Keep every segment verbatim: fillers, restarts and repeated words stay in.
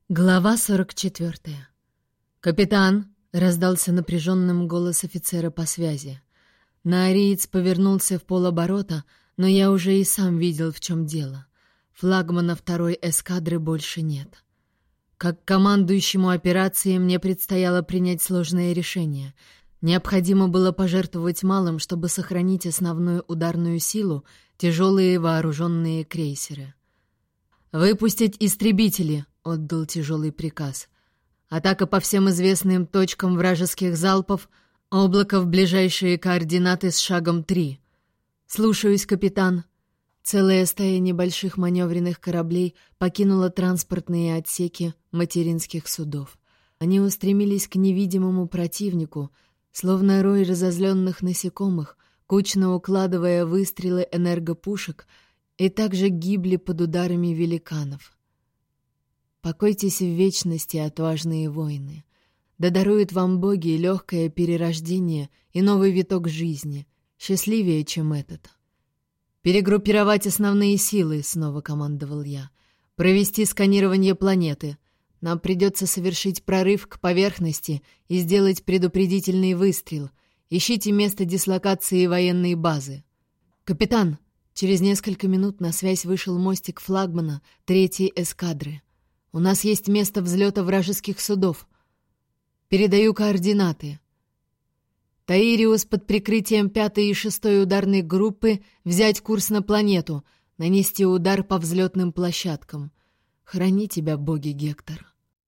Глава сорок четвертая. «Капитан!» — раздался напряженным голос офицера по связи. Наариец повернулся в полоборота, но я уже и сам видел, в чем дело. Флагмана второй эскадры больше нет. Как командующему операцией мне предстояло принять сложное решение. Необходимо было пожертвовать малым, чтобы сохранить основную ударную силу, тяжелые вооруженные крейсеры. «Выпустить истребители!» — отдал тяжелый приказ. «Атака по всем известным точкам вражеских залпов, облако в ближайшие координаты с шагом три». «Слушаюсь, капитан». Целая стая небольших маневренных кораблей покинула транспортные отсеки материнских судов. Они устремились к невидимому противнику, словно рой разозленных насекомых, кучно укладывая выстрелы энергопушек, и также гибли под ударами великанов. Покойтесь в вечности, отважные воины. Да даруют вам боги легкое перерождение и новый виток жизни, счастливее, чем этот. «Перегруппировать основные силы», — снова командовал я. «Провести сканирование планеты. Нам придется совершить прорыв к поверхности и сделать предупредительный выстрел. Ищите место дислокации военной базы». «Капитан!» Через несколько минут на связь вышел мостик флагмана третьей эскадры. «У нас есть место взлета вражеских судов. Передаю координаты. Таириус под прикрытием пятой и шестой ударной группы взять курс на планету, нанести удар по взлетным площадкам. Храни тебя, боги, Гектор».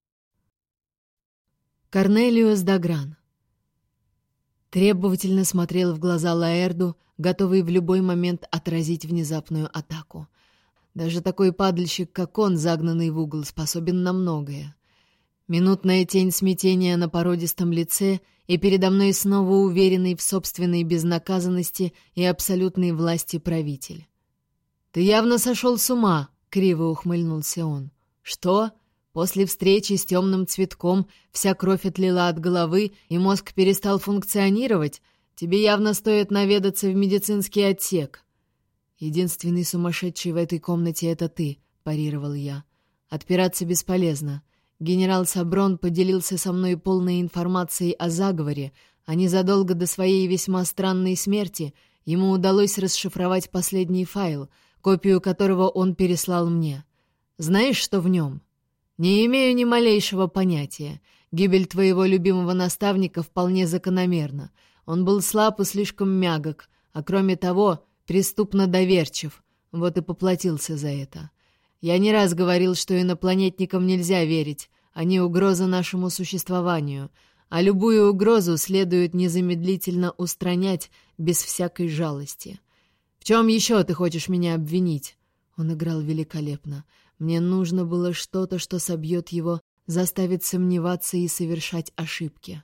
Корнелиус Дагран требовательно смотрел в глаза Лаэрду, готовый в любой момент отразить внезапную атаку. Даже такой падальщик, как он, загнанный в угол, способен на многое. Минутная тень смятения на породистом лице, и передо мной снова уверенный в собственной безнаказанности и абсолютной власти правитель. «Ты явно сошел с ума!» — криво ухмыльнулся он. «Что? После встречи с темным цветком вся кровь отлила от головы, и мозг перестал функционировать? Тебе явно стоит наведаться в медицинский отсек». «Единственный сумасшедший в этой комнате — это ты», — парировал я. «Отпираться бесполезно. Генерал Саброн поделился со мной полной информацией о заговоре, а незадолго до своей весьма странной смерти ему удалось расшифровать последний файл, копию которого он переслал мне. Знаешь, что в нем?» «Не имею ни малейшего понятия. Гибель твоего любимого наставника вполне закономерна. Он был слаб и слишком мягок, а кроме того, преступно доверчив. Вот и поплатился за это. Я не раз говорил, что инопланетникам нельзя верить. Они угроза нашему существованию, а любую угрозу следует незамедлительно устранять без всякой жалости. В чем еще ты хочешь меня обвинить?» Он играл великолепно. Мне нужно было что-то, что собьет его, заставит сомневаться и совершать ошибки.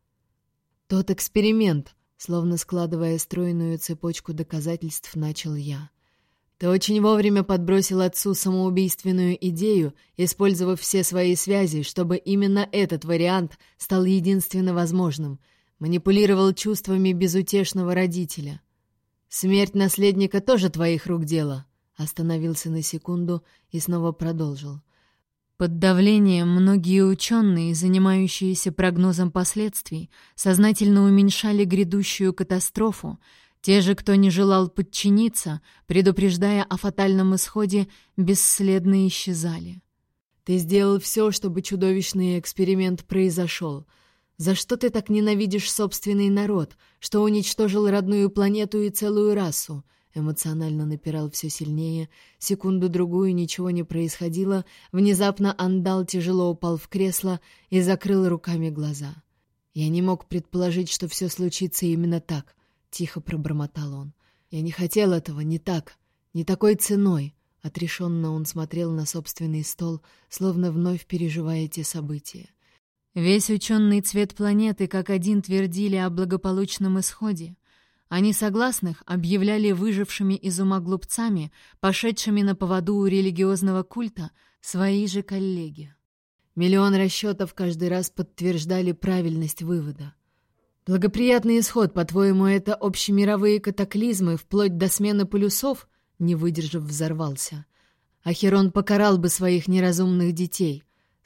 «Тот эксперимент», словно складывая стройную цепочку доказательств, начал я. «Ты очень вовремя подбросил отцу самоубийственную идею, использовав все свои связи, чтобы именно этот вариант стал единственно возможным. Манипулировал чувствами безутешного родителя. Смерть наследника тоже твоих рук дело». Остановился на секунду и снова продолжил. Под давлением многие ученые, занимающиеся прогнозом последствий, сознательно уменьшали грядущую катастрофу. Те же, кто не желал подчиниться, предупреждая о фатальном исходе, бесследно исчезали. Ты сделал все, чтобы чудовищный эксперимент произошел. За что ты так ненавидишь собственный народ, что уничтожил родную планету и целую расу? Эмоционально напирал все сильнее. Секунду-другую ничего не происходило. Внезапно Андал тяжело упал в кресло и закрыл руками глаза. «Я не мог предположить, что все случится именно так», — тихо пробормотал он. «Я не хотел этого, не так, не такой ценой». Отрешенно он смотрел на собственный стол, словно вновь переживая те события. Весь ученый цвет планеты как один твердили о благополучном исходе. А несогласных объявляли выжившими из ума глупцами, пошедшими на поводу у религиозного культа, свои же коллеги. Миллион расчетов каждый раз подтверждали правильность вывода. «Благоприятный исход, по-твоему, это общемировые катаклизмы, вплоть до смены полюсов?» Не выдержав, взорвался. «Ахерон покарал бы своих неразумных детей.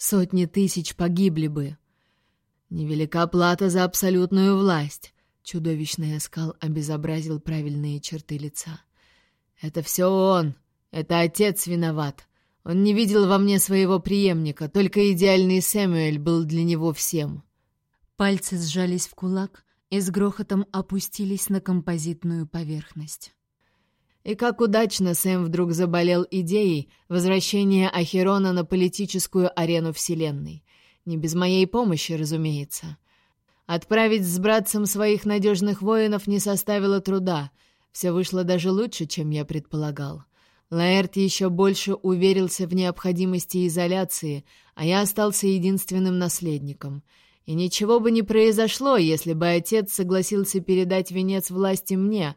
Сотни тысяч погибли бы. Невелика плата за абсолютную власть. Чудовищный оскал обезобразил правильные черты лица. Это все он. Это отец виноват. Он не видел во мне своего преемника, только идеальный Сэмюэль был для него всем. Пальцы сжались в кулак и с грохотом опустились на композитную поверхность. И как удачно Сэм вдруг заболел идеей возвращения Ахерона на политическую арену Вселенной. Не без моей помощи, разумеется. Отправить с братцем своих надежных воинов не составило труда. Все вышло даже лучше, чем я предполагал. Лаэрт еще больше уверился в необходимости изоляции, а я остался единственным наследником. И ничего бы не произошло, если бы отец согласился передать венец власти мне.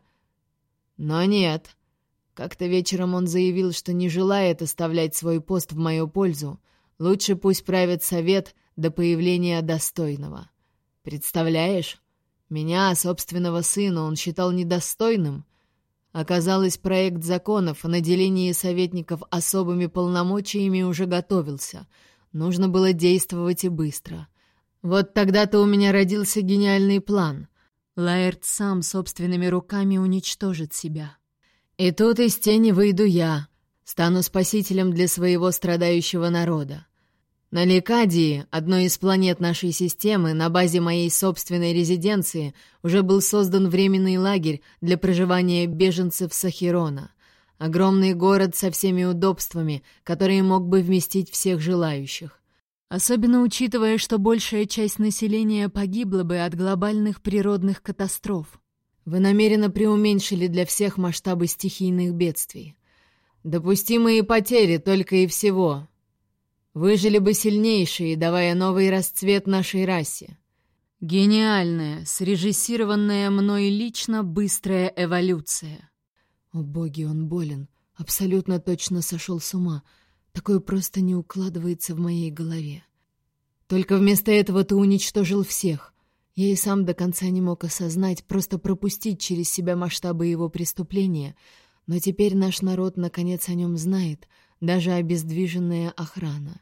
Но нет. Как-то вечером он заявил, что не желает оставлять свой пост в мою пользу. Лучше пусть правит совет до появления достойного. Представляешь? Меня, собственного сына, он считал недостойным. Оказалось, проект законов о наделении советников особыми полномочиями уже готовился. Нужно было действовать и быстро. Вот тогда-то у меня родился гениальный план. Лаэрт сам собственными руками уничтожит себя. И тут из тени выйду я, стану спасителем для своего страдающего народа. На Ликадии, одной из планет нашей системы, на базе моей собственной резиденции, уже был создан временный лагерь для проживания беженцев с Ахерона. Огромный город со всеми удобствами, который мог бы вместить всех желающих. Особенно учитывая, что большая часть населения погибла бы от глобальных природных катастроф. Вы намеренно преуменьшили для всех масштабы стихийных бедствий. Допустимые потери только и всего. Выжили бы сильнейшие, давая новый расцвет нашей расе. Гениальная, срежиссированная мной лично быстрая эволюция. О боги, он болен. Абсолютно точно сошел с ума. Такое просто не укладывается в моей голове. Только вместо этого ты уничтожил всех. Я и сам до конца не мог осознать, просто пропустить через себя масштабы его преступления. Но теперь наш народ наконец о нем знает, даже обездвиженная охрана.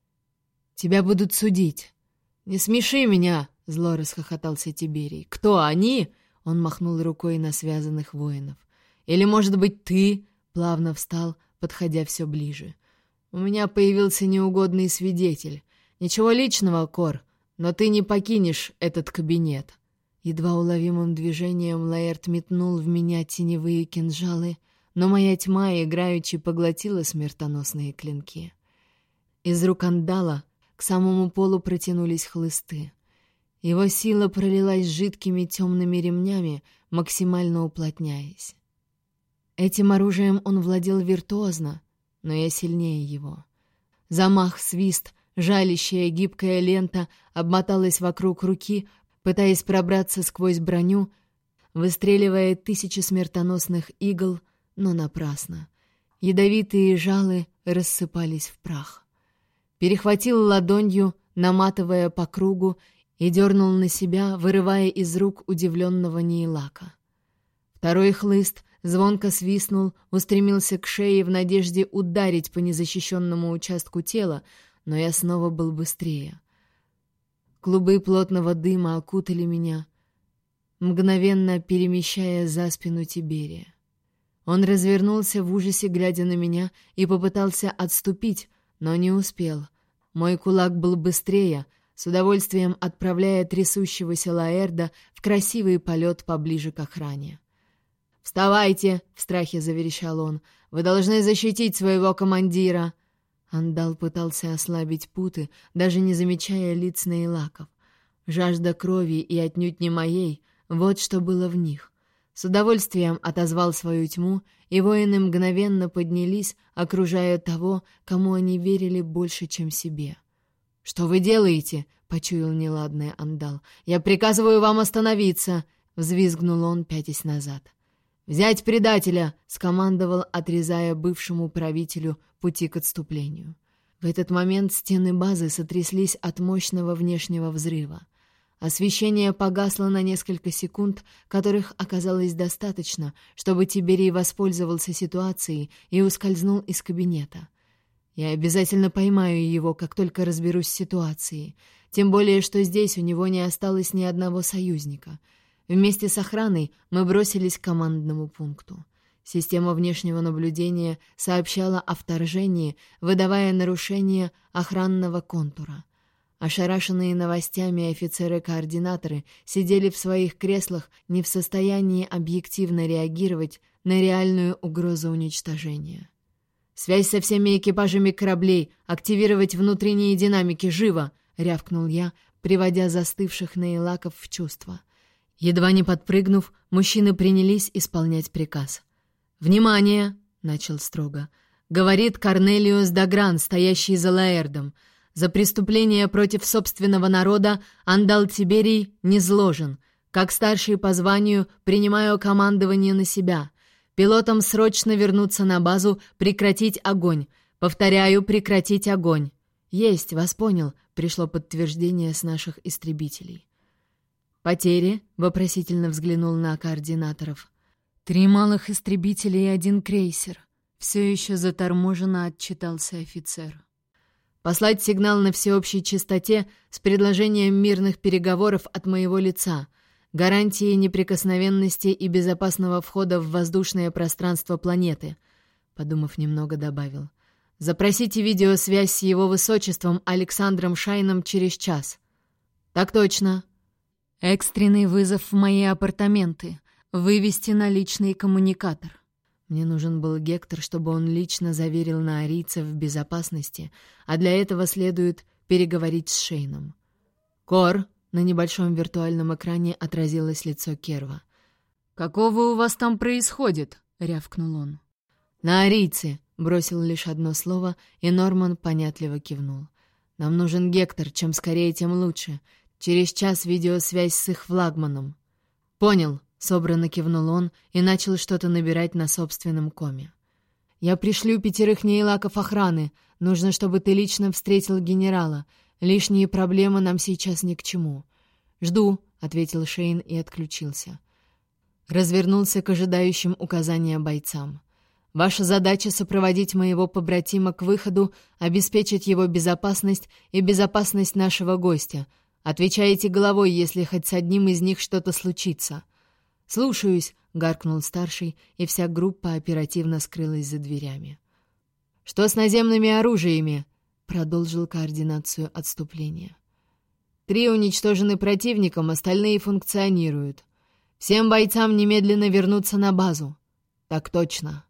Тебя будут судить. Не смеши меня, зло расхохотался Тиберий. Кто они? Он махнул рукой на связанных воинов. Или, может быть, ты? Плавно встал, подходя все ближе. У меня появился неугодный свидетель. Ничего личного, Кор, но ты не покинешь этот кабинет. Едва уловимым движением Лаэрт метнул в меня теневые кинжалы, но моя тьма играючи поглотила смертоносные клинки. Из рук Андала к самому полу протянулись хлысты. Его сила пролилась жидкими темными ремнями, максимально уплотняясь. Этим оружием он владел виртуозно, но я сильнее его. Замах, свист, жалящая гибкая лента обмоталась вокруг руки, пытаясь пробраться сквозь броню, выстреливая тысячи смертоносных игл, но напрасно. Ядовитые жалы рассыпались в прах. Перехватил ладонью, наматывая по кругу, и дернул на себя, вырывая из рук удивленного Нейлака. Второй хлыст звонко свистнул, устремился к шее в надежде ударить по незащищенному участку тела, но я снова был быстрее. Клубы плотного дыма окутали меня, мгновенно перемещая за спину Тиберия. Он развернулся в ужасе, глядя на меня, и попытался отступить, но не успел. Мой кулак был быстрее, с удовольствием отправляя трясущегося Лаэрда в красивый полет поближе к охране. «Вставайте!» — в страхе заверещал он. «Вы должны защитить своего командира!» Андал пытался ослабить путы, даже не замечая лиц Нейлаков. Жажда крови и отнюдь не моей — вот что было в них. С удовольствием отозвал свою тьму, и воины мгновенно поднялись, окружая того, кому они верили больше, чем себе. «Что вы делаете?» — почуял неладное Андал. «Я приказываю вам остановиться!» — взвизгнул он, пятясь назад. «Взять предателя!» — скомандовал, отрезая бывшему правителю пути к отступлению. В этот момент стены базы сотряслись от мощного внешнего взрыва. Освещение погасло на несколько секунд, которых оказалось достаточно, чтобы Тиберий воспользовался ситуацией и ускользнул из кабинета. Я обязательно поймаю его, как только разберусь с ситуацией. Тем более, что здесь у него не осталось ни одного союзника. Вместе с охраной мы бросились к командному пункту. Система внешнего наблюдения сообщала о вторжении, выдавая нарушение охранного контура. Ошарашенные новостями офицеры-координаторы сидели в своих креслах, не в состоянии объективно реагировать на реальную угрозу уничтожения. «Связь со всеми экипажами кораблей! Активировать внутренние динамики! Живо!» — рявкнул я, приводя застывших нейлаков в чувство. Едва не подпрыгнув, мужчины принялись исполнять приказ. «Внимание!» — начал строго. «Говорит Корнелиус Дагран, стоящий за Лаэрдом. За преступление против собственного народа Андал Тиберий низложен. Как старший по званию принимаю командование на себя. Пилотам срочно вернуться на базу, прекратить огонь. Повторяю, прекратить огонь». «Есть, вас понял», — пришло подтверждение с наших истребителей. «Потери?» — вопросительно взглянул на координаторов. «Три малых истребителя и один крейсер». Все еще заторможенно отчитался офицер. «Послать сигнал на всеобщей частоте с предложением мирных переговоров от моего лица. Гарантии неприкосновенности и безопасного входа в воздушное пространство планеты», — подумав немного, добавил. «Запросите видеосвязь с его высочеством Александром Шайном через час». «Так точно». «Экстренный вызов в мои апартаменты. Вывести на личный коммуникатор». Мне нужен был Гектор, чтобы он лично заверил наорийцев в безопасности, а для этого следует переговорить с Шейном. «Кор!» — на небольшом виртуальном экране отразилось лицо Керва. «Какого у вас там происходит?» — рявкнул он. «Наорийцы!» — бросил лишь одно слово, и Норман понятливо кивнул. «Нам нужен Гектор, чем скорее, тем лучше. Через час видеосвязь с их флагманом». «Понял!» — собранно кивнул он и начал что-то набирать на собственном коме. «Я пришлю пятерых нейлаков охраны. Нужно, чтобы ты лично встретил генерала. Лишние проблемы нам сейчас ни к чему». «Жду», — ответил Шейн и отключился. Развернулся к ожидающим указания бойцам. «Ваша задача — сопроводить моего побратима к выходу, обеспечить его безопасность и безопасность нашего гостя. Отвечаете головой, если хоть с одним из них что-то случится». «Слушаюсь», — гаркнул старший, и вся группа оперативно скрылась за дверями. «Что с наземными оружиями?» — продолжил координацию отступления. «Три уничтожены противником, остальные функционируют. Всем бойцам немедленно вернуться на базу». «Так точно».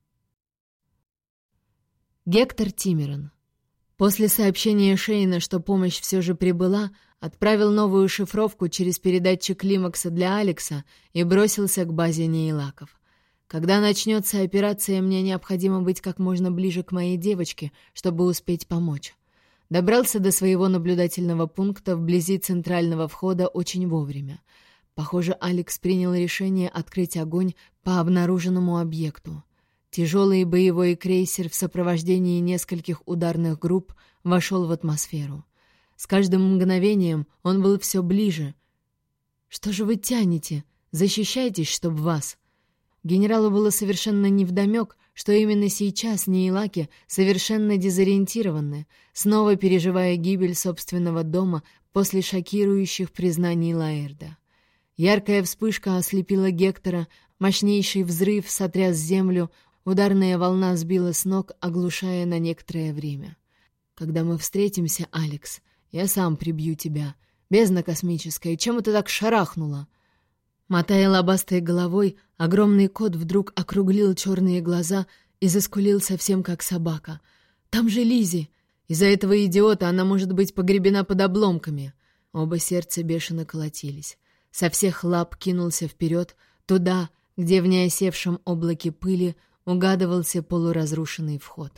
Гектор Тимерон. После сообщения Шейна, что помощь все же прибыла, отправил новую шифровку через передатчик Климакса для Алекса и бросился к базе нейлаков. Когда начнется операция, мне необходимо быть как можно ближе к моей девочке, чтобы успеть помочь. Добрался до своего наблюдательного пункта вблизи центрального входа очень вовремя. Похоже, Алекс принял решение открыть огонь по обнаруженному объекту. Тяжелый боевой крейсер в сопровождении нескольких ударных групп вошел в атмосферу. С каждым мгновением он был все ближе. «Что же вы тянете? Защищайтесь, чтоб вас!» Генералу было совершенно невдомек, что именно сейчас нейлаки совершенно дезориентированы, снова переживая гибель собственного дома после шокирующих признаний Лаэрда. Яркая вспышка ослепила Гектора, мощнейший взрыв сотряс землю, ударная волна сбила с ног, оглушая на некоторое время. «Когда мы встретимся, Алекс, я сам прибью тебя. Бездна космическая, чем это так шарахнуло?» Мотая лобастой головой, огромный кот вдруг округлил черные глаза и заскулил совсем как собака. «Там же Лизи! Из-за этого идиота она может быть погребена под обломками!» Оба сердца бешено колотились. Со всех лап кинулся вперед, туда, где в неосевшем облаке пыли угадывался полуразрушенный вход.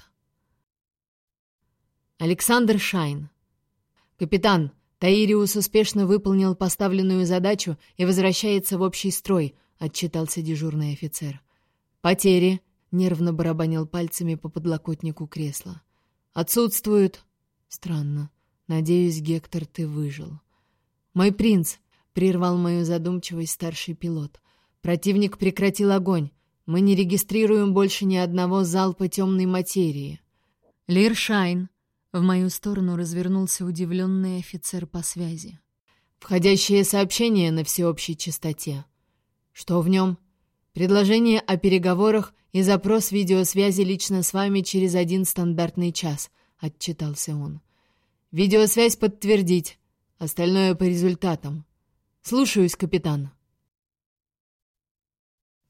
Александр Шайн. «Капитан, Таириус успешно выполнил поставленную задачу и возвращается в общий строй», — отчитался дежурный офицер. «Потери», — нервно барабанил пальцами по подлокотнику кресла. «Отсутствуют». «Странно. Надеюсь, Гектор, ты выжил». «Мой принц», — прервал мою задумчивость старший пилот. «Противник прекратил огонь. Мы не регистрируем больше ни одного залпа темной материи». Лиршайн. В мою сторону развернулся удивленный офицер по связи. Входящее сообщение на всеобщей частоте. Что в нем? Предложение о переговорах и запрос видеосвязи лично с вами через один стандартный час, отчитался он. Видеосвязь подтвердить. Остальное по результатам. Слушаюсь, капитан.